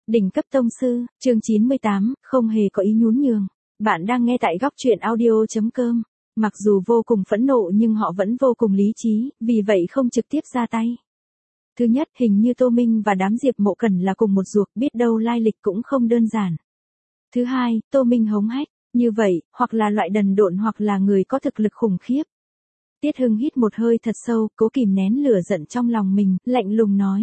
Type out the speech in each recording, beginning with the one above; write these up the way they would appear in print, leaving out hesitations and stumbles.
Đỉnh cấp tông sư, chương 98, không hề có ý nhún nhường. Bạn đang nghe tại góc truyện audio.com. Mặc dù vô cùng phẫn nộ nhưng họ vẫn vô cùng lý trí, vì vậy không trực tiếp ra tay. Thứ nhất, hình như Tô Minh và đám Diệp Mộ Cẩn là cùng một ruột, biết đâu lai lịch cũng không đơn giản. Thứ hai, Tô Minh hống hách, như vậy, hoặc là loại đần độn hoặc là người có thực lực khủng khiếp. Tiết Hưng hít một hơi thật sâu, cố kìm nén lửa giận trong lòng mình, lạnh lùng nói.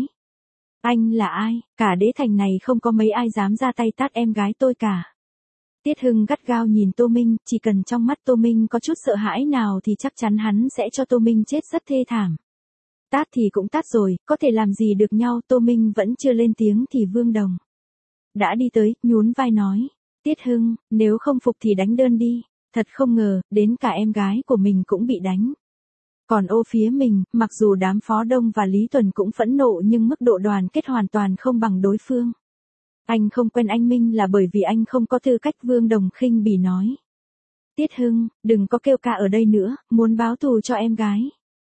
Anh là ai? Cả đế thành này không có mấy ai dám ra tay tát em gái tôi cả. Tiết Hưng gắt gao nhìn Tô Minh, chỉ cần trong mắt Tô Minh có chút sợ hãi nào thì chắc chắn hắn sẽ cho Tô Minh chết rất thê thảm. Tát thì cũng tát rồi, có thể làm gì được nhau. Tô Minh vẫn chưa lên tiếng thì Vương Đồng đã đi tới, nhún vai nói. Tiết Hưng, nếu không phục thì đánh đơn đi. Thật không ngờ, đến cả em gái của mình cũng bị đánh. Còn ô phía mình, mặc dù đám Phó Đông và Lý Tuần cũng phẫn nộ nhưng mức độ đoàn kết hoàn toàn không bằng đối phương. Anh không quen anh Minh là bởi vì anh không có tư cách. Vương Đồng khinh bỉ nói. Tiết Hưng, đừng có kêu ca ở đây nữa, muốn báo thù cho em gái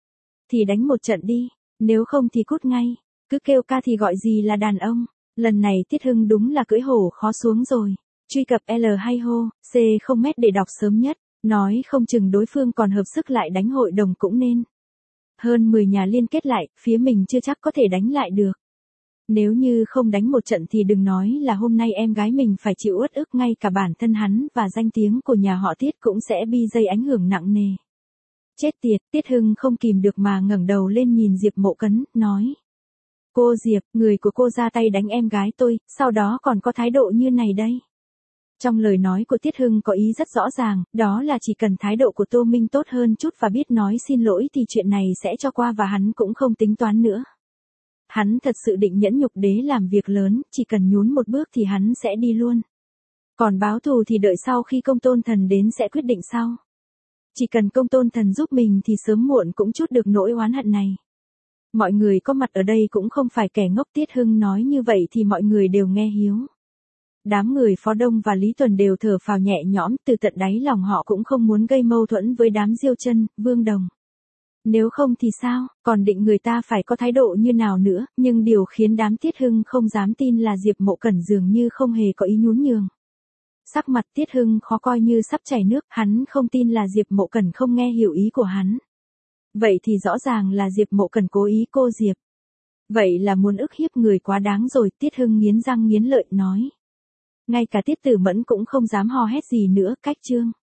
thì đánh một trận đi, nếu không thì cút ngay, cứ kêu ca thì gọi gì là đàn ông. Lần này Tiết Hưng đúng là cưỡi hổ khó xuống rồi. Truy cập L hay hô, C không mét để đọc sớm nhất. Nói không chừng đối phương còn hợp sức lại đánh hội đồng cũng nên. Hơn 10 nhà liên kết lại, phía mình chưa chắc có thể đánh lại được. Nếu như không đánh một trận thì đừng nói là hôm nay em gái mình phải chịu uất ức, ngay cả bản thân hắn và danh tiếng của nhà họ Tiết cũng sẽ bị dây ảnh hưởng nặng nề. Chết tiệt, Tiết Hưng không kìm được mà ngẩng đầu lên nhìn Diệp Mộ Cấn, nói. Cô Diệp, người của cô ra tay đánh em gái tôi, sau đó còn có thái độ như này đây. Trong lời nói của Tiết Hưng có ý rất rõ ràng, đó là chỉ cần thái độ của Tô Minh tốt hơn chút và biết nói xin lỗi thì chuyện này sẽ cho qua và hắn cũng không tính toán nữa. Hắn thật sự định nhẫn nhục đế làm việc lớn, chỉ cần nhún một bước thì hắn sẽ đi luôn. Còn báo thù thì đợi sau khi Công Tôn Thần đến sẽ quyết định sau. Chỉ cần Công Tôn Thần giúp mình thì sớm muộn cũng trút được nỗi oán hận này. Mọi người có mặt ở đây cũng không phải kẻ ngốc. Tiết Hưng nói như vậy thì mọi người đều nghe hiếu. Đám người Phó Đông và Lý Tuần đều thở phào nhẹ nhõm, từ tận đáy lòng họ cũng không muốn gây mâu thuẫn với đám Diêu Chân, Vương Đồng. Nếu không thì sao, còn định người ta phải có thái độ như nào nữa, nhưng điều khiến đám Tiết Hưng không dám tin là Diệp Mộ Cẩn dường như không hề có ý nhún nhường. Sắc mặt Tiết Hưng khó coi như sắp chảy nước, hắn không tin là Diệp Mộ Cẩn không nghe hiểu ý của hắn. Vậy thì rõ ràng là Diệp Mộ Cẩn cố ý cô Diệp. Vậy là muốn ức hiếp người quá đáng rồi. Tiết Hưng nghiến răng nghiến lợi nói. Ngay cả Tiết Tử Mẫn cũng không dám hò hét gì nữa. Cách chương